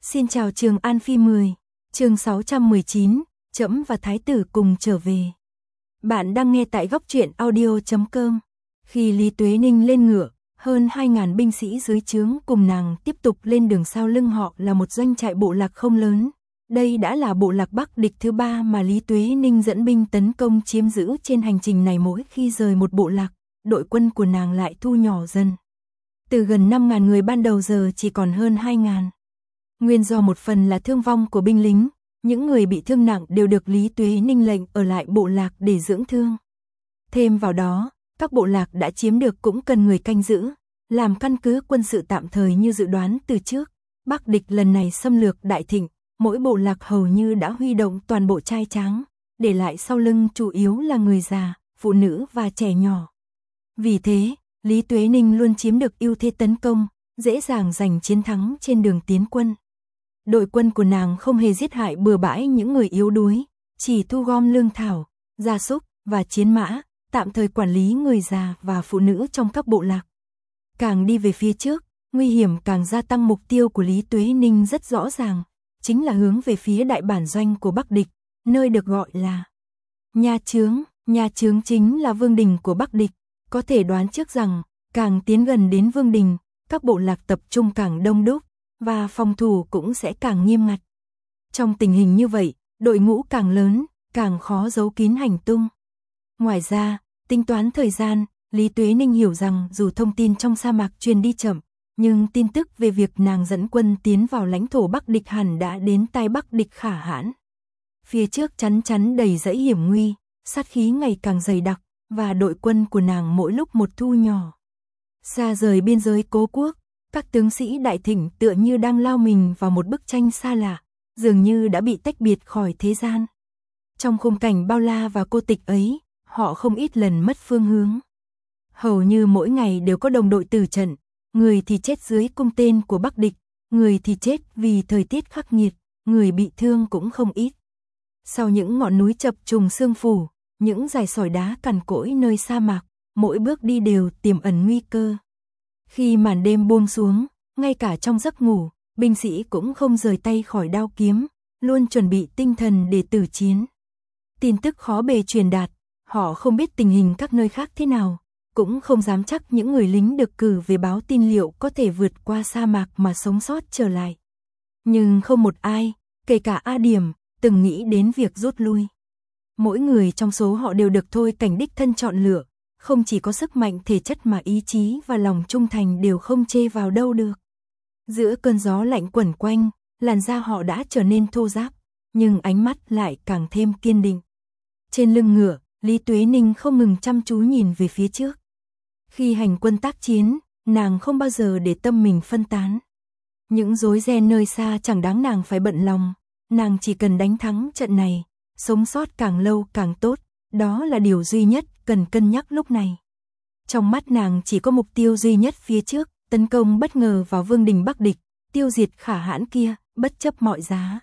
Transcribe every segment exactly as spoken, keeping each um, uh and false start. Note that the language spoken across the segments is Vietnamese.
Xin chào Trường An Phi mười, chương sáu trăm mười chín, Trẫm và Thái tử cùng trở về. Bạn đang nghe tại góc truyện audio chấm com. Khi Lý Tuế Ninh lên ngựa, hơn hai nghìn binh sĩ dưới trướng cùng nàng tiếp tục lên đường, sau lưng họ là một doanh trại bộ lạc không lớn. Đây đã là bộ lạc Bắc địch thứ ba mà Lý Tuế Ninh dẫn binh tấn công chiếm giữ. Trên hành trình này, mỗi khi rời một bộ lạc, đội quân của nàng lại thu nhỏ dần. Từ gần năm nghìn người ban đầu giờ chỉ còn hơn hai nghìn. Nguyên do một phần là thương vong của binh lính, những người bị thương nặng đều được Lý Tuế Ninh lệnh ở lại bộ lạc để dưỡng thương. Thêm vào đó, các bộ lạc đã chiếm được cũng cần người canh giữ, làm căn cứ quân sự tạm thời như dự đoán từ trước. Bắc địch lần này xâm lược đại thịnh, mỗi bộ lạc hầu như đã huy động toàn bộ trai tráng, để lại sau lưng chủ yếu là người già, phụ nữ và trẻ nhỏ. Vì thế, Lý Tuế Ninh luôn chiếm được ưu thế tấn công, dễ dàng giành chiến thắng trên đường tiến quân. Đội quân của nàng không hề giết hại bừa bãi những người yếu đuối, chỉ thu gom lương thảo, gia súc và chiến mã, tạm thời quản lý người già và phụ nữ trong các bộ lạc. Càng đi về phía trước, nguy hiểm càng gia tăng. Mục tiêu của Lý Tuế Ninh rất rõ ràng, chính là hướng về phía đại bản doanh của Bắc địch, nơi được gọi là Nha Chướng. Nha Chướng chính là vương đình của Bắc địch. Có thể đoán trước rằng, càng tiến gần đến vương đình, các bộ lạc tập trung càng đông đúc, và phòng thủ cũng sẽ càng nghiêm ngặt. Trong tình hình như vậy, đội ngũ càng lớn, càng khó giấu kín hành tung. Ngoài ra, tính toán thời gian, Lý Tuế Ninh hiểu rằng dù thông tin trong sa mạc truyền đi chậm, nhưng tin tức về việc nàng dẫn quân tiến vào lãnh thổ Bắc địch hẳn đã đến tai Bắc địch Khả Hãn. Phía trước chắn chắn đầy dãy hiểm nguy, sát khí ngày càng dày đặc, và đội quân của nàng mỗi lúc một thu nhỏ. Xa rời biên giới cố quốc, các tướng sĩ đại thịnh tựa như đang lao mình vào một bức tranh xa lạ, dường như đã bị tách biệt khỏi thế gian. Trong khung cảnh bao la và cô tịch ấy, họ không ít lần mất phương hướng. Hầu như mỗi ngày đều có đồng đội tử trận, người thì chết dưới cung tên của Bắc địch, người thì chết vì thời tiết khắc nghiệt, người bị thương cũng không ít. Sau những ngọn núi chập trùng sương phủ, những dải sỏi đá cằn cỗi nơi sa mạc, mỗi bước đi đều tiềm ẩn nguy cơ. Khi màn đêm buông xuống, ngay cả trong giấc ngủ, binh sĩ cũng không rời tay khỏi đao kiếm, luôn chuẩn bị tinh thần để tử chiến. Tin tức khó bề truyền đạt, họ không biết tình hình các nơi khác thế nào, cũng không dám chắc những người lính được cử về báo tin liệu có thể vượt qua sa mạc mà sống sót trở lại. Nhưng không một ai, kể cả A Điểm, từng nghĩ đến việc rút lui. Mỗi người trong số họ đều được Thôi Cảnh đích thân chọn lựa, không chỉ có sức mạnh thể chất mà ý chí và lòng trung thành đều không chê vào đâu được. Giữa cơn gió lạnh quẩn quanh, làn da họ đã trở nên thô ráp, nhưng ánh mắt lại càng thêm kiên định. Trên lưng ngựa, Lý Tuế Ninh không ngừng chăm chú nhìn về phía trước. Khi hành quân tác chiến, nàng không bao giờ để tâm mình phân tán. Những rối ren nơi xa chẳng đáng nàng phải bận lòng, nàng chỉ cần đánh thắng trận này, sống sót càng lâu càng tốt, đó là điều duy nhất cần cân nhắc lúc này. Trong mắt nàng chỉ có mục tiêu duy nhất phía trước, tấn công bất ngờ vào vương đình Bắc địch, tiêu diệt Khả Hãn kia, bất chấp mọi giá.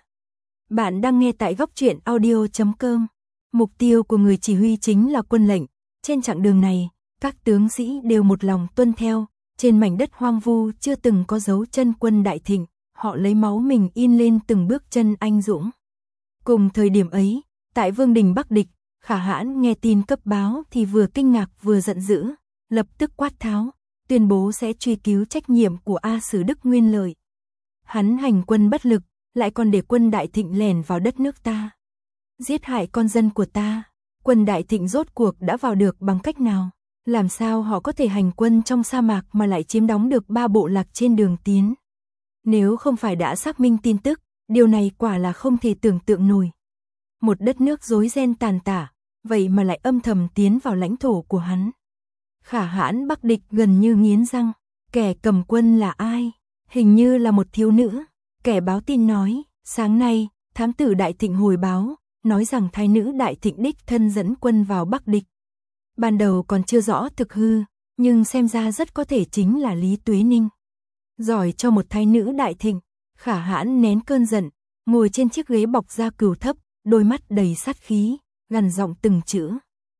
Bạn đang nghe tại góc truyện audio chấm com. Mục tiêu của người chỉ huy chính là quân lệnh. Trên chặng đường này, các tướng sĩ đều một lòng tuân theo. Trên mảnh đất hoang vu chưa từng có dấu chân quân đại thịnh, họ lấy máu mình in lên từng bước chân anh dũng. Cùng thời điểm ấy, tại vương đình Bắc địch, Khả Hãn nghe tin cấp báo thì vừa kinh ngạc vừa giận dữ, lập tức quát tháo, tuyên bố sẽ truy cứu trách nhiệm của A Sử Đức Nguyên Lợi. Hắn hành quân bất lực, lại còn để quân đại thịnh lẻn vào đất nước ta, giết hại con dân của ta. Quân đại thịnh rốt cuộc đã vào được bằng cách nào? Làm sao họ có thể hành quân trong sa mạc mà lại chiếm đóng được ba bộ lạc trên đường tiến? Nếu không phải đã xác minh tin tức, điều này quả là không thể tưởng tượng nổi. Một đất nước rối ren tàn tả, vậy mà lại âm thầm tiến vào lãnh thổ của hắn. Khả Hãn Bắc địch gần như nghiến răng, kẻ cầm quân là ai? Hình như là một thiếu nữ. Kẻ báo tin nói, sáng nay, thám tử đại thịnh hồi báo, nói rằng thái nữ đại thịnh đích thân dẫn quân vào Bắc địch. Ban đầu còn chưa rõ thực hư, nhưng xem ra rất có thể chính là Lý Tuế Ninh. Giỏi cho một thái nữ đại thịnh, Khả Hãn nén cơn giận, ngồi trên chiếc ghế bọc da cừu thấp, đôi mắt đầy sát khí, gằn giọng từng chữ.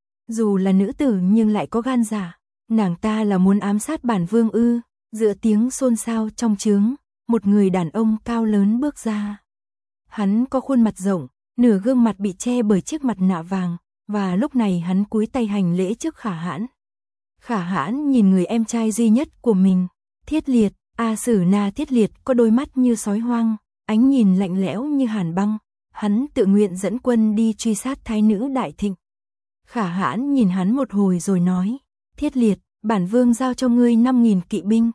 Dù là nữ tử nhưng lại có gan dạ, nàng ta là muốn ám sát bản vương ư? Giữa tiếng xôn xao trong trướng, một người đàn ông cao lớn bước ra. Hắn có khuôn mặt rộng, nửa gương mặt bị che bởi chiếc mặt nạ vàng, và lúc này hắn cúi tay hành lễ trước Khả Hãn. Khả Hãn nhìn người em trai duy nhất của mình, Thiết Liệt. A Sử Na Thiết Liệt có đôi mắt như sói hoang, ánh nhìn lạnh lẽo như hàn băng. Hắn tự nguyện dẫn quân đi truy sát thái nữ Đại Thịnh. Khả Hãn nhìn hắn một hồi rồi nói, Thiết Liệt, bản vương giao cho ngươi năm nghìn kỵ binh.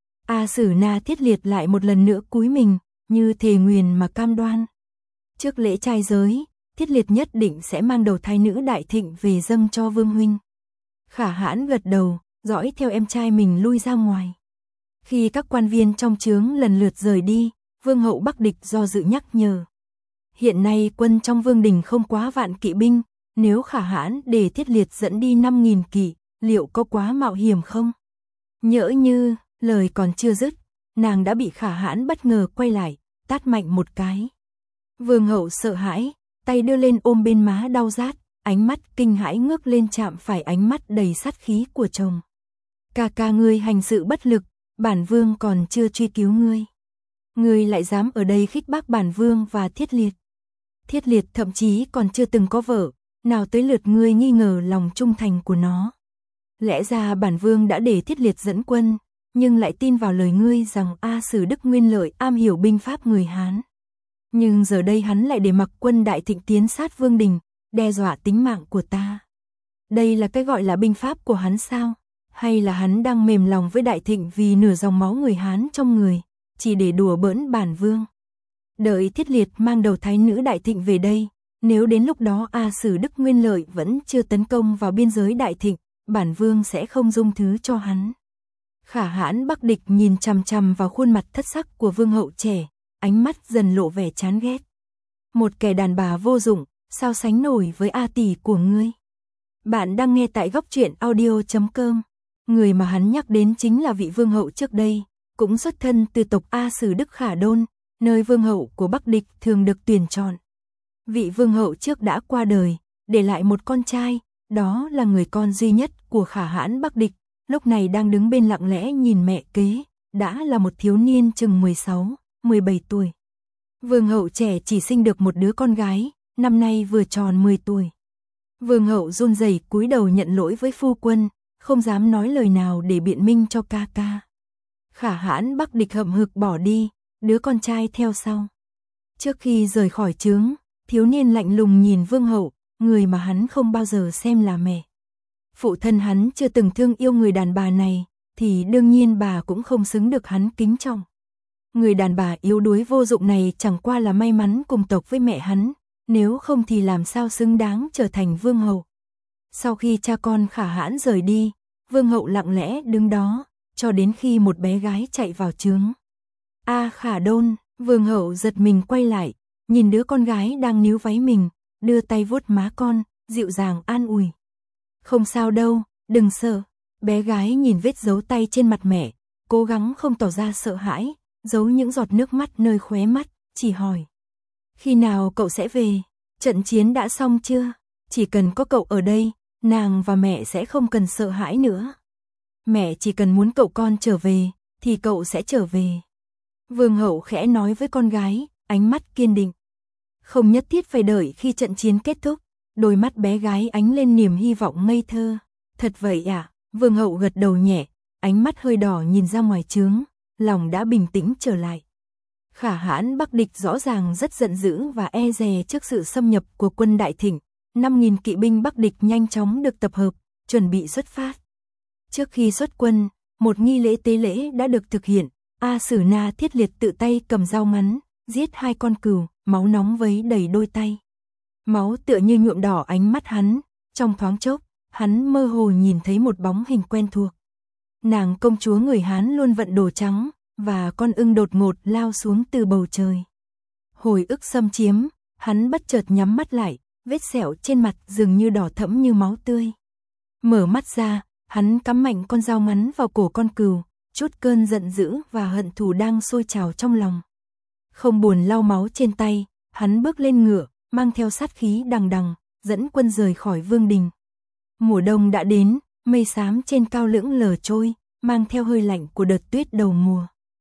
A Sử Na Thiết Liệt lại một lần nữa cúi mình, như thề nguyền mà cam đoan. Trước lễ trai giới, Thiết Liệt nhất định sẽ mang đầu thái nữ Đại Thịnh về dâng cho vương huynh. Khả Hãn gật đầu, dõi theo em trai mình lui ra ngoài. Khi các quan viên trong trướng lần lượt rời đi, Vương hậu Bắc Địch do dự nhắc nhở. Hiện nay quân trong vương đình không quá vạn kỵ binh, nếu Khả Hãn để Thiết Liệt dẫn đi năm nghìn kỵ, liệu có quá mạo hiểm không? Nhỡ như, lời còn chưa dứt, nàng đã bị Khả Hãn bất ngờ quay lại, tát mạnh một cái. Vương hậu sợ hãi, tay đưa lên ôm bên má đau rát, ánh mắt kinh hãi ngước lên chạm phải ánh mắt đầy sát khí của chồng. Ca ca ngươi hành sự bất lực, bản vương còn chưa truy cứu ngươi. Ngươi lại dám ở đây khích bác bản vương và Thiết Liệt. Thiết Liệt thậm chí còn chưa từng có vợ, nào tới lượt ngươi nghi ngờ lòng trung thành của nó. Lẽ ra bản vương đã để Thiết Liệt dẫn quân, nhưng lại tin vào lời ngươi rằng A Sử Đức Nguyên Lợi am hiểu binh pháp người Hán. Nhưng giờ đây hắn lại để mặc quân Đại Thịnh tiến sát vương đình, đe dọa tính mạng của ta. Đây là cái gọi là binh pháp của hắn sao? Hay là hắn đang mềm lòng với Đại Thịnh vì nửa dòng máu người Hán trong người, chỉ để đùa bỡn bản vương? Đợi Thiết Liệt mang đầu thái nữ Đại Thịnh về đây, nếu đến lúc đó A Sử Đức Nguyên Lợi vẫn chưa tấn công vào biên giới Đại Thịnh, bản vương sẽ không dung thứ cho hắn. Khả Hãn Bắc Địch nhìn chằm chằm vào khuôn mặt thất sắc của vương hậu trẻ, ánh mắt dần lộ vẻ chán ghét. Một kẻ đàn bà vô dụng, sao sánh nổi với A tỷ của ngươi? Bạn đang nghe tại góc truyện audio chấm com. Người mà hắn nhắc đến chính là vị vương hậu trước đây, cũng xuất thân từ tộc A Sử Đức Khả Đôn, nơi vương hậu của Bắc Địch thường được tuyển chọn. Vị vương hậu trước đã qua đời, để lại một con trai, đó là người con duy nhất của Khả Hãn Bắc Địch, lúc này đang đứng bên lặng lẽ nhìn mẹ kế, đã là một thiếu niên chừng mười sáu, mười bảy tuổi. Vương hậu trẻ chỉ sinh được một đứa con gái, năm nay vừa tròn mười tuổi. Vương hậu run rẩy cúi đầu nhận lỗi với phu quân, không dám nói lời nào để biện minh cho ca ca. Khả Hãn Bắc Địch hậm hực bỏ đi, đứa con trai theo sau. Trước khi rời khỏi trướng, thiếu niên lạnh lùng nhìn vương hậu, người mà hắn không bao giờ xem là mẹ. Phụ thân hắn chưa từng thương yêu người đàn bà này, thì đương nhiên bà cũng không xứng được hắn kính trọng. Người đàn bà yếu đuối vô dụng này chẳng qua là may mắn cùng tộc với mẹ hắn, nếu không thì làm sao xứng đáng trở thành vương hậu. Sau khi cha con Khả Hãn rời đi, vương hậu lặng lẽ đứng đó, cho đến khi một bé gái chạy vào trướng. A Khả Đôn, vương hậu giật mình quay lại, nhìn đứa con gái đang níu váy mình, đưa tay vuốt má con, dịu dàng an ủi. Không sao đâu, đừng sợ. Bé gái nhìn vết dấu tay trên mặt mẹ, cố gắng không tỏ ra sợ hãi, giấu những giọt nước mắt nơi khóe mắt, chỉ hỏi. Khi nào cậu sẽ về? Trận chiến đã xong chưa? Chỉ cần có cậu ở đây, nàng và mẹ sẽ không cần sợ hãi nữa. Mẹ chỉ cần muốn cậu con trở về, thì cậu sẽ trở về. Vương hậu khẽ nói với con gái, ánh mắt kiên định. Không nhất thiết phải đợi khi trận chiến kết thúc, đôi mắt bé gái ánh lên niềm hy vọng ngây thơ. Thật vậy à? Vương hậu gật đầu nhẹ, ánh mắt hơi đỏ nhìn ra ngoài trướng, lòng đã bình tĩnh trở lại. Khả Hãn Bắc Địch rõ ràng rất giận dữ và e dè trước sự xâm nhập của quân Đại Thịnh. năm nghìn kỵ binh Bắc Địch nhanh chóng được tập hợp, chuẩn bị xuất phát. Trước khi xuất quân, một nghi lễ tế lễ đã được thực hiện. A Sử Na Thiết Liệt tự tay cầm dao ngắn, giết hai con cừu, máu nóng vấy đầy đôi tay. Máu tựa như nhuộm đỏ ánh mắt hắn, trong thoáng chốc, hắn mơ hồ nhìn thấy một bóng hình quen thuộc. Nàng công chúa người Hán luôn vận đồ trắng, và con ưng đột ngột lao xuống từ bầu trời. Hồi ức xâm chiếm, hắn bất chợt nhắm mắt lại, vết sẹo trên mặt dường như đỏ thẫm như máu tươi. Mở mắt ra, hắn cắm mạnh con dao ngắn vào cổ con cừu, chút cơn giận dữ và hận thù đang sôi trào trong lòng. Không buồn lau máu trên tay, hắn bước lên ngựa, mang theo sát khí đằng đằng, dẫn quân rời khỏi vương đình. Mùa đông đã đến, mây xám trên cao lững lờ trôi, mang theo hơi lạnh của đợt tuyết đầu mùa.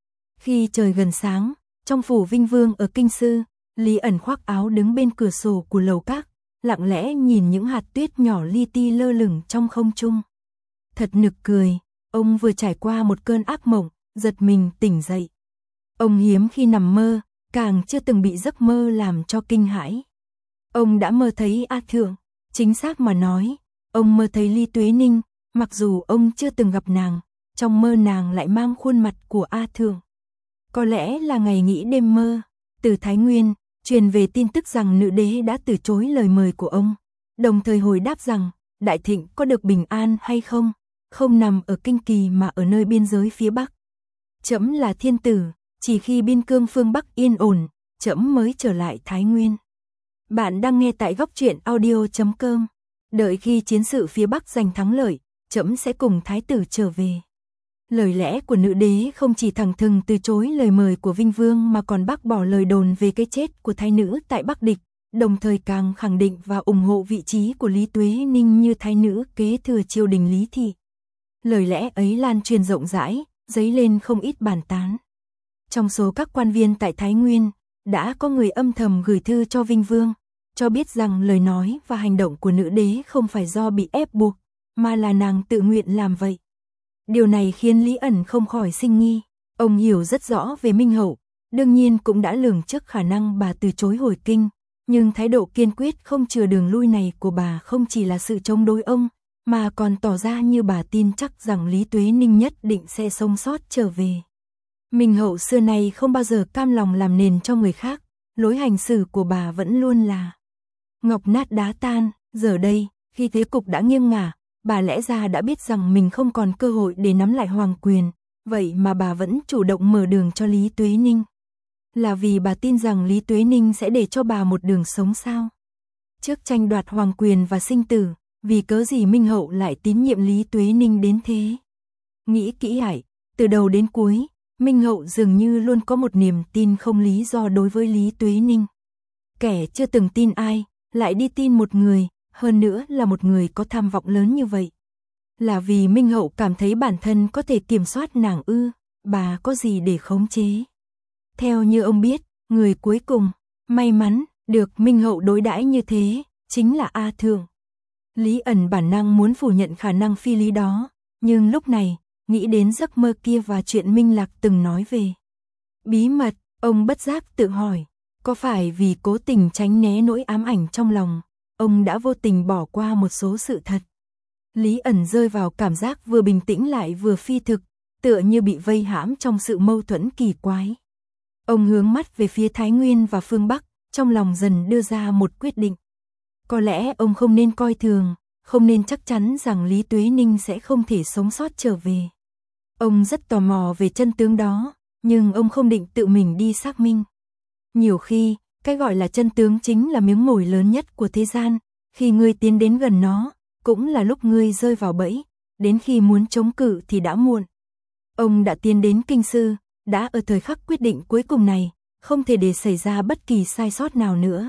Khi trời gần sáng, trong phủ Vinh Vương ở Kinh Sư, Lý ẩn khoác áo đứng bên cửa sổ của lầu các, lặng lẽ nhìn những hạt tuyết nhỏ li ti lơ lửng trong không trung. Thật nực cười, ông vừa trải qua một cơn ác mộng, giật mình tỉnh dậy. Ông hiếm khi nằm mơ, càng chưa từng bị giấc mơ làm cho kinh hãi. Ông đã mơ thấy A Thượng, chính xác mà nói, ông mơ thấy Lý Tuế Ninh, mặc dù ông chưa từng gặp nàng, trong mơ nàng lại mang khuôn mặt của A Thượng. Có lẽ là ngày nghĩ đêm mơ, từ Thái Nguyên, truyền về tin tức rằng nữ đế đã từ chối lời mời của ông, đồng thời hồi đáp rằng, Đại Thịnh có được bình an hay không, không nằm ở Kinh Kỳ mà ở nơi biên giới phía Bắc. Trẫm là thiên tử, chỉ khi biên cương phương Bắc yên ổn, trẫm mới trở lại Thái Nguyên. Bạn đang nghe tại góc truyện audio chấm com. Đợi khi chiến sự phía Bắc giành thắng lợi, trẫm sẽ cùng thái tử trở về. Lời lẽ của nữ đế không chỉ thẳng thừng từ chối lời mời của Vinh Vương mà còn bác bỏ lời đồn về cái chết của thái nữ tại Bắc Địch, đồng thời càng khẳng định và ủng hộ vị trí của Lý Tuế Ninh như thái nữ kế thừa triều đình Lý Thị. Lời lẽ ấy lan truyền rộng rãi, dấy lên không ít bàn tán. Trong số các quan viên tại Thái Nguyên, đã có người âm thầm gửi thư cho Vinh Vương, cho biết rằng lời nói và hành động của nữ đế không phải do bị ép buộc, mà là nàng tự nguyện làm vậy. Điều này khiến Lý ẩn không khỏi sinh nghi. Ông hiểu rất rõ về Minh Hậu, đương nhiên cũng đã lường trước khả năng bà từ chối hồi kinh, nhưng thái độ kiên quyết không chừa đường lui này của bà không chỉ là sự chống đối ông, mà còn tỏ ra như bà tin chắc rằng Lý Tuế Ninh nhất định sẽ sống sót trở về. Minh Hậu xưa nay không bao giờ cam lòng làm nền cho người khác, lối hành xử của bà vẫn luôn là ngọc nát đá tan. Giờ đây, khi thế cục đã nghiêng ngả, bà lẽ ra đã biết rằng mình không còn cơ hội để nắm lại hoàng quyền, vậy mà bà vẫn chủ động mở đường cho Lý Tuế Ninh. Là vì bà tin rằng Lý Tuế Ninh sẽ để cho bà một đường sống sao? Trước tranh đoạt hoàng quyền và sinh tử, vì cớ gì Minh Hậu lại tín nhiệm Lý Tuế Ninh đến thế? Nghĩ kỹ lại, từ đầu đến cuối, Minh Hậu dường như luôn có một niềm tin không lý do đối với Lý Tuế Ninh. Kẻ chưa từng tin ai, lại đi tin một người, hơn nữa là một người có tham vọng lớn như vậy. Là vì Minh Hậu cảm thấy bản thân có thể kiểm soát nàng ư, bà có gì để khống chế. Theo như ông biết, người cuối cùng, may mắn, được Minh Hậu đối đãi như thế, chính là A Thượng. Lý ẩn bản năng muốn phủ nhận khả năng phi lý đó, nhưng lúc này, nghĩ đến giấc mơ kia và chuyện Minh Lạc từng nói về bí mật, ông bất giác tự hỏi, có phải vì cố tình tránh né nỗi ám ảnh trong lòng, ông đã vô tình bỏ qua một số sự thật. Lý ẩn rơi vào cảm giác vừa bình tĩnh lại vừa phi thực, tựa như bị vây hãm trong sự mâu thuẫn kỳ quái. Ông hướng mắt về phía Thái Nguyên và phương Bắc, trong lòng dần đưa ra một quyết định. Có lẽ ông không nên coi thường, không nên chắc chắn rằng Lý Tuế Ninh sẽ không thể sống sót trở về. Ông rất tò mò về chân tướng đó, nhưng ông không định tự mình đi xác minh. Nhiều khi, cái gọi là chân tướng chính là miếng mồi lớn nhất của thế gian, khi ngươi tiến đến gần nó, cũng là lúc ngươi rơi vào bẫy, đến khi muốn chống cự thì đã muộn. Ông đã tiến đến Kinh Sư, đã ở thời khắc quyết định cuối cùng này, không thể để xảy ra bất kỳ sai sót nào nữa.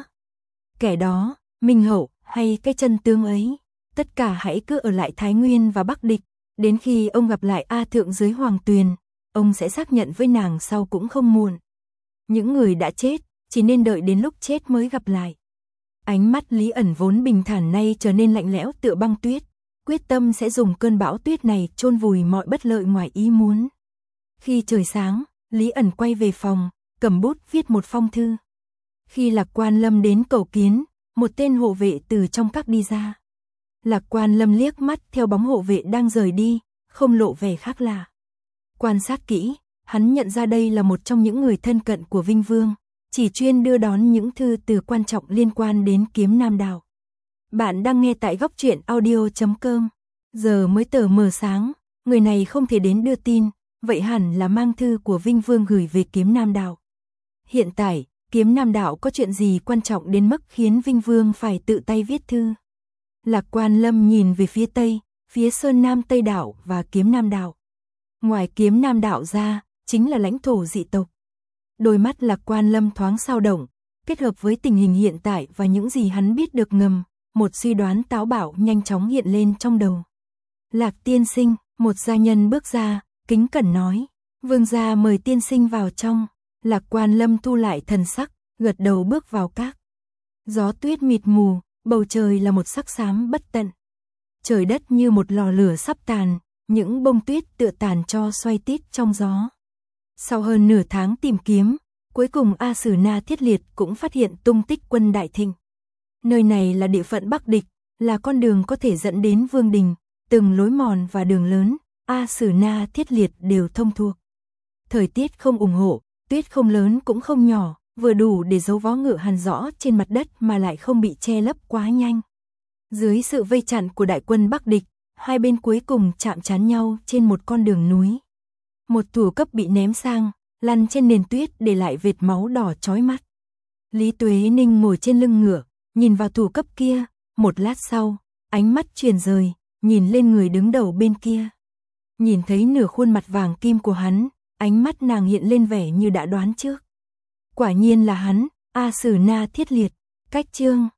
Kẻ đó, Minh Hậu, hay cái chân tướng ấy, tất cả hãy cứ ở lại Thái Nguyên và Bắc Địch, đến khi ông gặp lại A Thượng dưới Hoàng Tuyền, ông sẽ xác nhận với nàng sau cũng không muộn. Những người đã chết, chỉ nên đợi đến lúc chết mới gặp lại. Ánh mắt Lý ẩn vốn bình thản nay trở nên lạnh lẽo tựa băng tuyết, quyết tâm sẽ dùng cơn bão tuyết này chôn vùi mọi bất lợi ngoài ý muốn. Khi trời sáng, Lý ẩn quay về phòng, cầm bút viết một phong thư. Khi Lạc Quan Lâm đến cầu kiến, một tên hộ vệ từ trong các đi ra. Lạc Quan Lâm liếc mắt theo bóng hộ vệ đang rời đi, không lộ vẻ khác lạ. Quan sát kỹ, hắn nhận ra đây là một trong những người thân cận của Vinh Vương, chỉ chuyên đưa đón những thư từ quan trọng liên quan đến Kiếm Nam Đạo. Bạn đang nghe tại góc truyện audio chấm com. Giờ mới tờ mờ sáng, người này không thể đến đưa tin, vậy hẳn là mang thư của Vinh Vương gửi về Kiếm Nam Đạo. Hiện tại, Kiếm Nam Đạo có chuyện gì quan trọng đến mức khiến Vinh Vương phải tự tay viết thư? Lạc Quan Lâm nhìn về phía Tây, phía Sơn Nam Tây Đạo và Kiếm Nam Đạo. Ngoài Kiếm Nam Đạo ra, chính là lãnh thổ dị tộc. Đôi mắt Lạc Quan Lâm thoáng sao động, kết hợp với tình hình hiện tại và những gì hắn biết được ngầm, một suy đoán táo bạo nhanh chóng hiện lên trong đầu. Lạc tiên sinh, một gia nhân bước ra, kính cẩn nói, Vương gia mời tiên sinh vào trong. Lạc Quan Lâm thu lại thần sắc, gật đầu bước vào các. Gió tuyết mịt mù, bầu trời là một sắc xám bất tận. Trời đất như một lò lửa sắp tàn, những bông tuyết tựa tàn cho xoay tít trong gió. Sau hơn nửa tháng tìm kiếm, cuối cùng A Sử Na Thiết Liệt cũng phát hiện tung tích quân Đại Thịnh. Nơi này là địa phận Bắc địch, là con đường có thể dẫn đến Vương đình, từng lối mòn và đường lớn, A Sử Na Thiết Liệt đều thông thuộc. Thời tiết không ủng hộ, tuyết không lớn cũng không nhỏ, vừa đủ để dấu vó ngựa hằn rõ trên mặt đất mà lại không bị che lấp quá nhanh. Dưới sự vây chặn của đại quân Bắc địch, hai bên cuối cùng chạm trán nhau trên một con đường núi. Một thủ cấp bị ném sang, lăn trên nền tuyết để lại vệt máu đỏ chói mắt. Lý Tuế Ninh ngồi trên lưng ngựa, nhìn vào thủ cấp kia, một lát sau, ánh mắt chuyển rời, nhìn lên người đứng đầu bên kia. Nhìn thấy nửa khuôn mặt vàng kim của hắn, ánh mắt nàng hiện lên vẻ như đã đoán trước. Quả nhiên là hắn, A Sử Na Thiết Liệt. Cách chương